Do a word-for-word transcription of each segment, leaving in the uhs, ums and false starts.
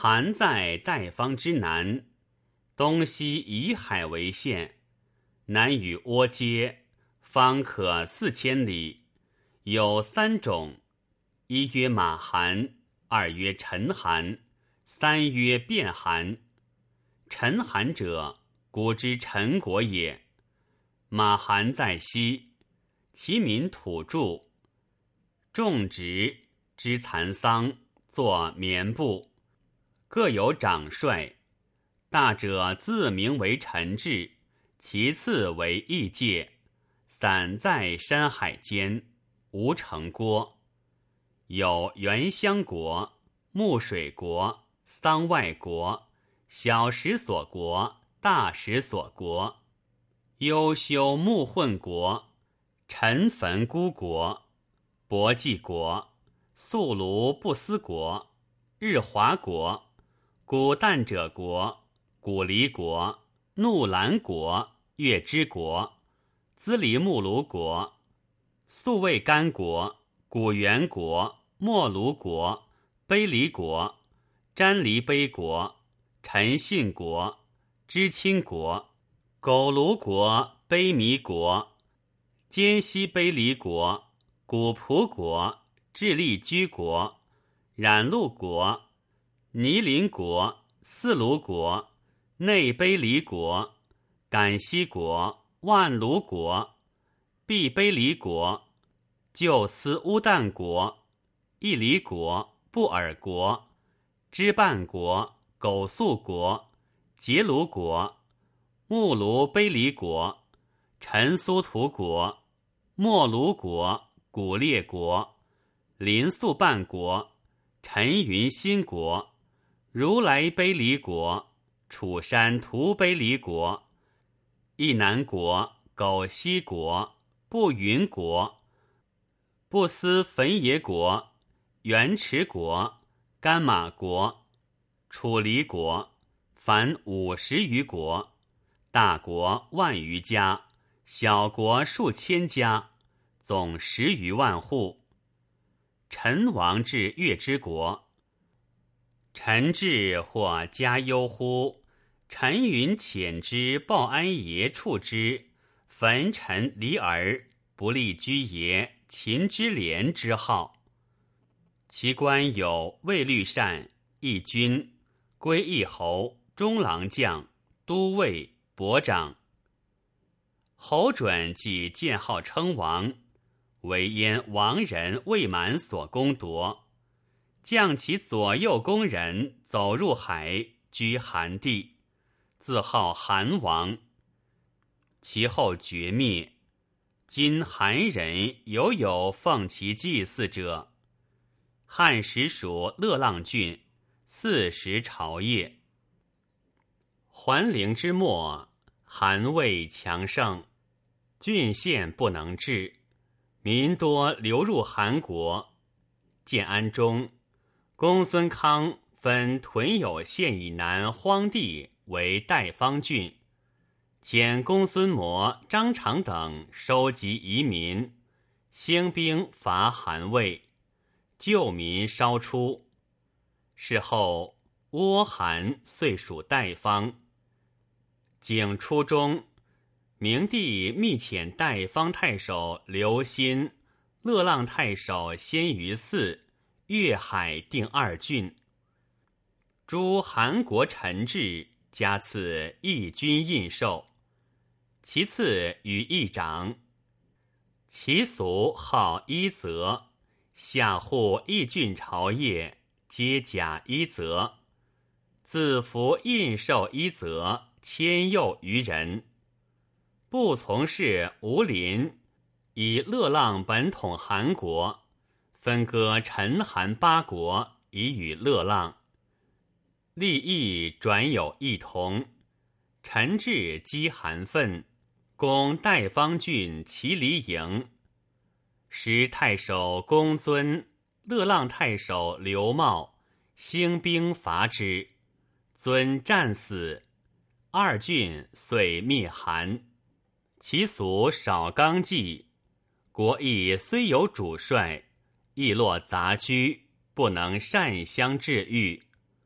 韩在代方之南，东西以海为线，南与阿接，方可四千里。有三种：一曰马韩，二曰陈韩，三曰卞韩。陈韩者，古之陈国也。马韩在西，其民土著，种植，织蚕桑，作棉布，各有长帅。大者自名为陈志，其次为义介，散在山海间，无城郭。有原乡国、木水国、桑外国、小石所国、大石所国、优修木混国、陈坟孤国、伯济国、宿卢不思国、日华国、古旦者国、古离国、怒兰国、月之国、资黎木卢国、宿卫干国、古元国、莫卢国、卑离国、詹离卑国、陈信国、知青国、狗卢国、卑弥国、坚西卑离国、古蒲国、智利居国、冉陆国、尼林国、四卢国、内卑离国、感西国、万卢国、毕卑离国、旧斯乌旦国、义离国、布尔国、支半国、狗宿国、杰卢国、木卢卑离国、陈苏图国、莫卢国、古列国、林宿半国、陈云新国、如来卑离国、楚山图卑离国、义南国、狗西国、不云国、不思汾耶国、元池国、甘马国、楚离国，凡五十余国，大国万余家，小国数千家，总十余万户。陈王至月之国，陈志或加忧乎？陈云遣之报安爷处之，焚陈离儿，不立居爷秦之廉之号。其官有卫律善、义军、归义侯、中郎将、都尉、伯长。侯准即建号称王，为燕王人魏满所攻夺，将其左右宫人走入海，居韩地，自号韩王。其后绝灭。今韩人犹有奉其祭祀者。汉时属乐浪郡，四时朝业。桓灵之末，韩魏强盛，郡县不能治，民多流入韩国。建安中，公孙康分屯有县以南荒地为代方郡，遣公孙模、张长等收集移民，兴兵伐韩魏，救民稍出。事后倭韩遂属代方。景初中，明帝密遣代方太守刘歆、乐浪太守鲜于嗣、越海定二郡。诸韩国陈志加赐义军印绶，其次与议长。其俗号一则，下户义郡朝业，皆甲一则。自服印绶一则，千幼余人。不从事吴林，以乐浪本统韩国，分割陈韩八国，以与乐浪。立义转有异同。陈志击韩愤，攻代方郡齐黎营。时太守公尊、乐浪太守刘茂兴兵伐之，尊战死，二郡遂灭韩。其俗少纲纪，国邑虽有主帅，亦落杂居，不能善相治御。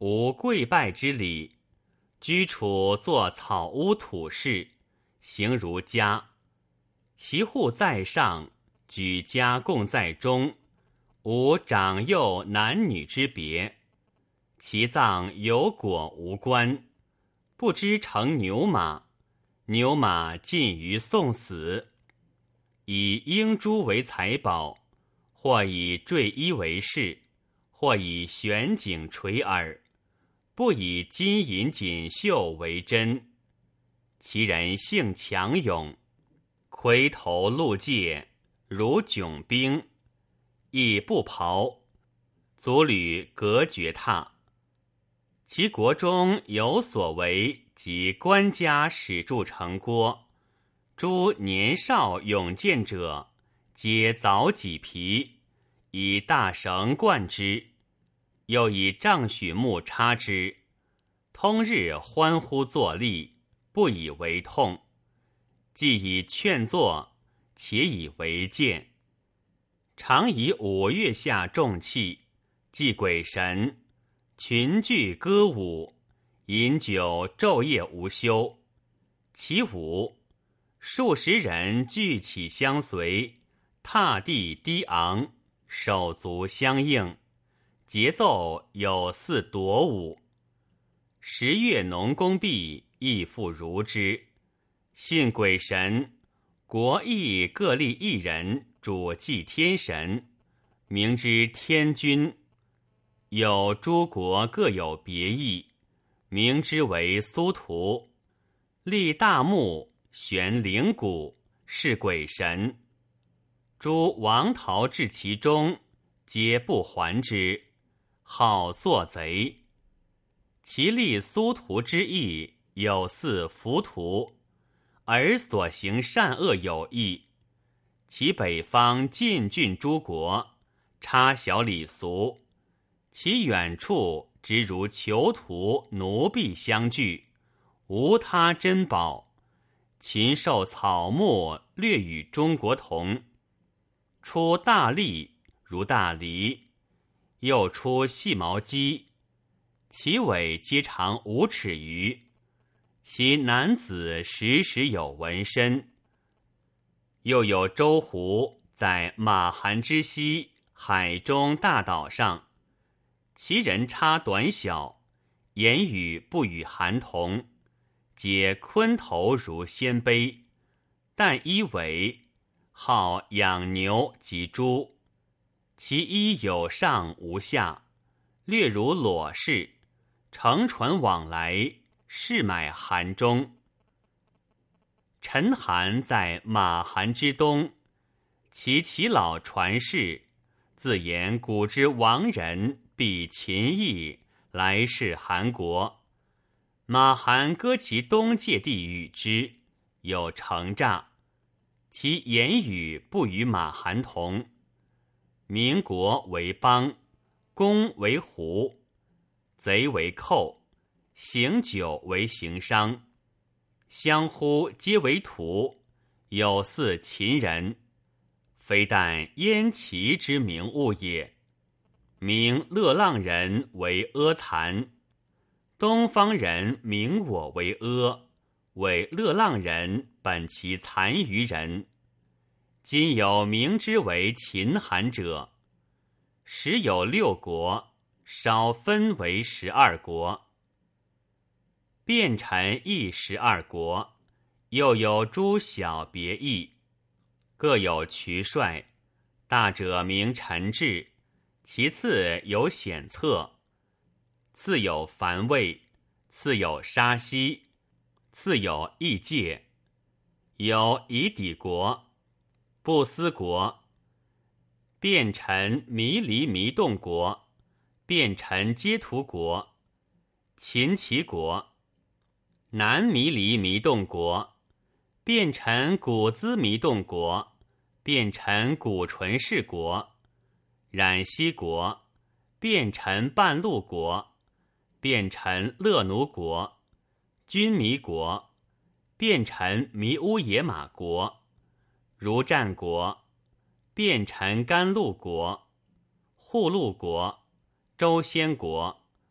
无跪拜之礼，居处作草屋土室，行如家。其户在上，举家共在中，无长幼男女之别。其葬有果无官，不知乘牛马，牛马尽于送死。以鹰珠为财宝，或以坠衣为饰，或以悬颈垂耳，不以金银锦绣为珍。其人性强勇，魁头鹿介，如迥兵，亦不袍，足履隔绝踏。其国中有所为，及官家使铸城郭，诸年少勇健者，皆凿己皮，以大绳贯之，又以丈许木插之，通日欢呼作力，不以为痛。既以劝作，且以为鉴。常以五月下重器，祭鬼神，群聚歌舞，饮酒昼夜无休。其舞，数十人聚起相随，踏地低昂，手足相应，节奏有似夺舞。十月农工毕，亦复如之。信鬼神，国亦各立一人主祭天神，名之天君。有诸国各有别异，名之为苏图。立大木，悬灵骨，是鬼神。诸王逃至其中，皆不还之，好作贼。其立苏图之意，有似浮屠，而所行善恶有异。其北方晋郡诸国，差小礼俗，其远处直如囚徒奴婢相聚，无他珍宝。禽兽草木略与中国同。出大栗如大梨，又出细毛鸡，其尾皆长五尺余。其男子时时有纹身。又有周胡在马韩之西海中大岛上，其人差短小，言语不与韩同，皆鲲头如鲜卑，但衣尾，好养牛及猪。其衣有上无下，略如裸饰，乘船往来，市买韩中。陈韩在马韩之东，其其老传世，自言古之亡人必秦邑来世韩国。马韩割其东界地与之，有成诈，其言语不与马韩同。民国为邦，公为胡，贼为寇，行酒为行商，相呼皆为徒，有似秦人。非但燕齐之名物也。名乐浪人为阿残，东方人名我为阿，为乐浪人本其残余人。今有名之为秦韩者，时有六国，少分为十二国。卞臣亦十二国，又有诸小别异，各有渠帅。大者名陈志，其次有显策，次有樊卫，次有沙溪，次有异介，有夷底国、布斯国、卞臣弥离弥动国、卞臣接图国、秦齐国、南弥离弥动国、卞臣古兹弥动国、卞臣古纯氏国、冉西国、卞臣半路国、卞臣勒奴国、君弥国、卞臣弥乌野马国、如战国、卞臣甘露国、护路国、周先国、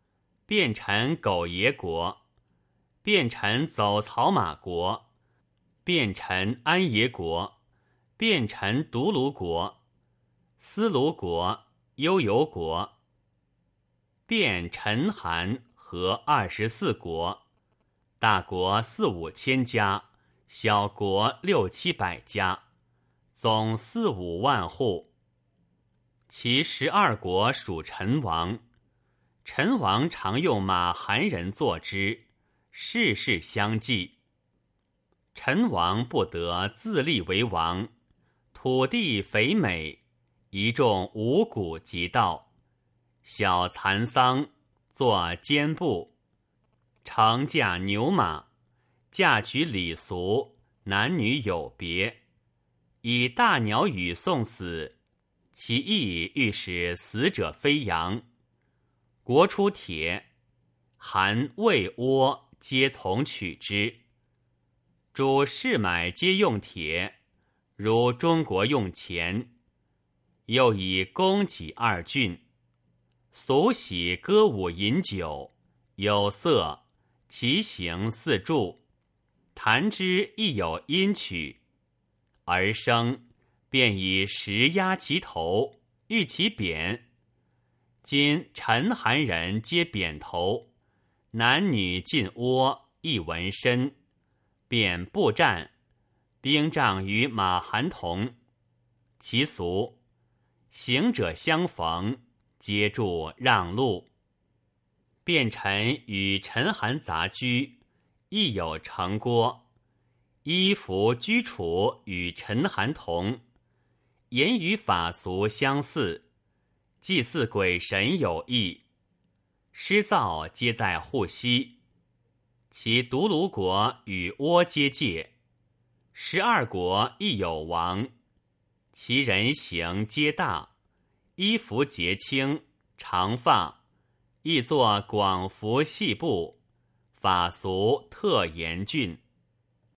变臣苟爷国，变臣走草马国，变臣安爷国，变臣独卢国，司卢国，悠游国，变陈韩合二十四国，大国四五千家，小国六七百家，总四五万户。其十二国属陈王，陈王常用马韩人作之，世世相继。陈王不得自立为王，土地肥美，一种五谷即到。小蚕桑，作肩布，乘驾牛马，嫁娶礼俗，男女有别。以大鸟语送死，其意欲使死者飞扬。国出铁，韩魏倭皆从取之。诸市买皆用铁，如中国用钱。又以供给二郡，俗喜歌舞饮酒，有色，其形似柱，弹之亦有音曲。而生便以石压其头，欲其扁。今陈韩人皆扁头，男女尽倭亦纹身，便布战，兵仗与马韩同。其俗，行者相逢，皆助让路。变臣与陈韩杂居，亦有城郭，衣服居处与陈韩同，言语法俗相似，祭祀鬼神有异。诗造皆在户溪，其独卢国与倭皆界。十二国亦有王，其人形皆大，衣服洁清，长发，亦作广服细布，法俗特严峻。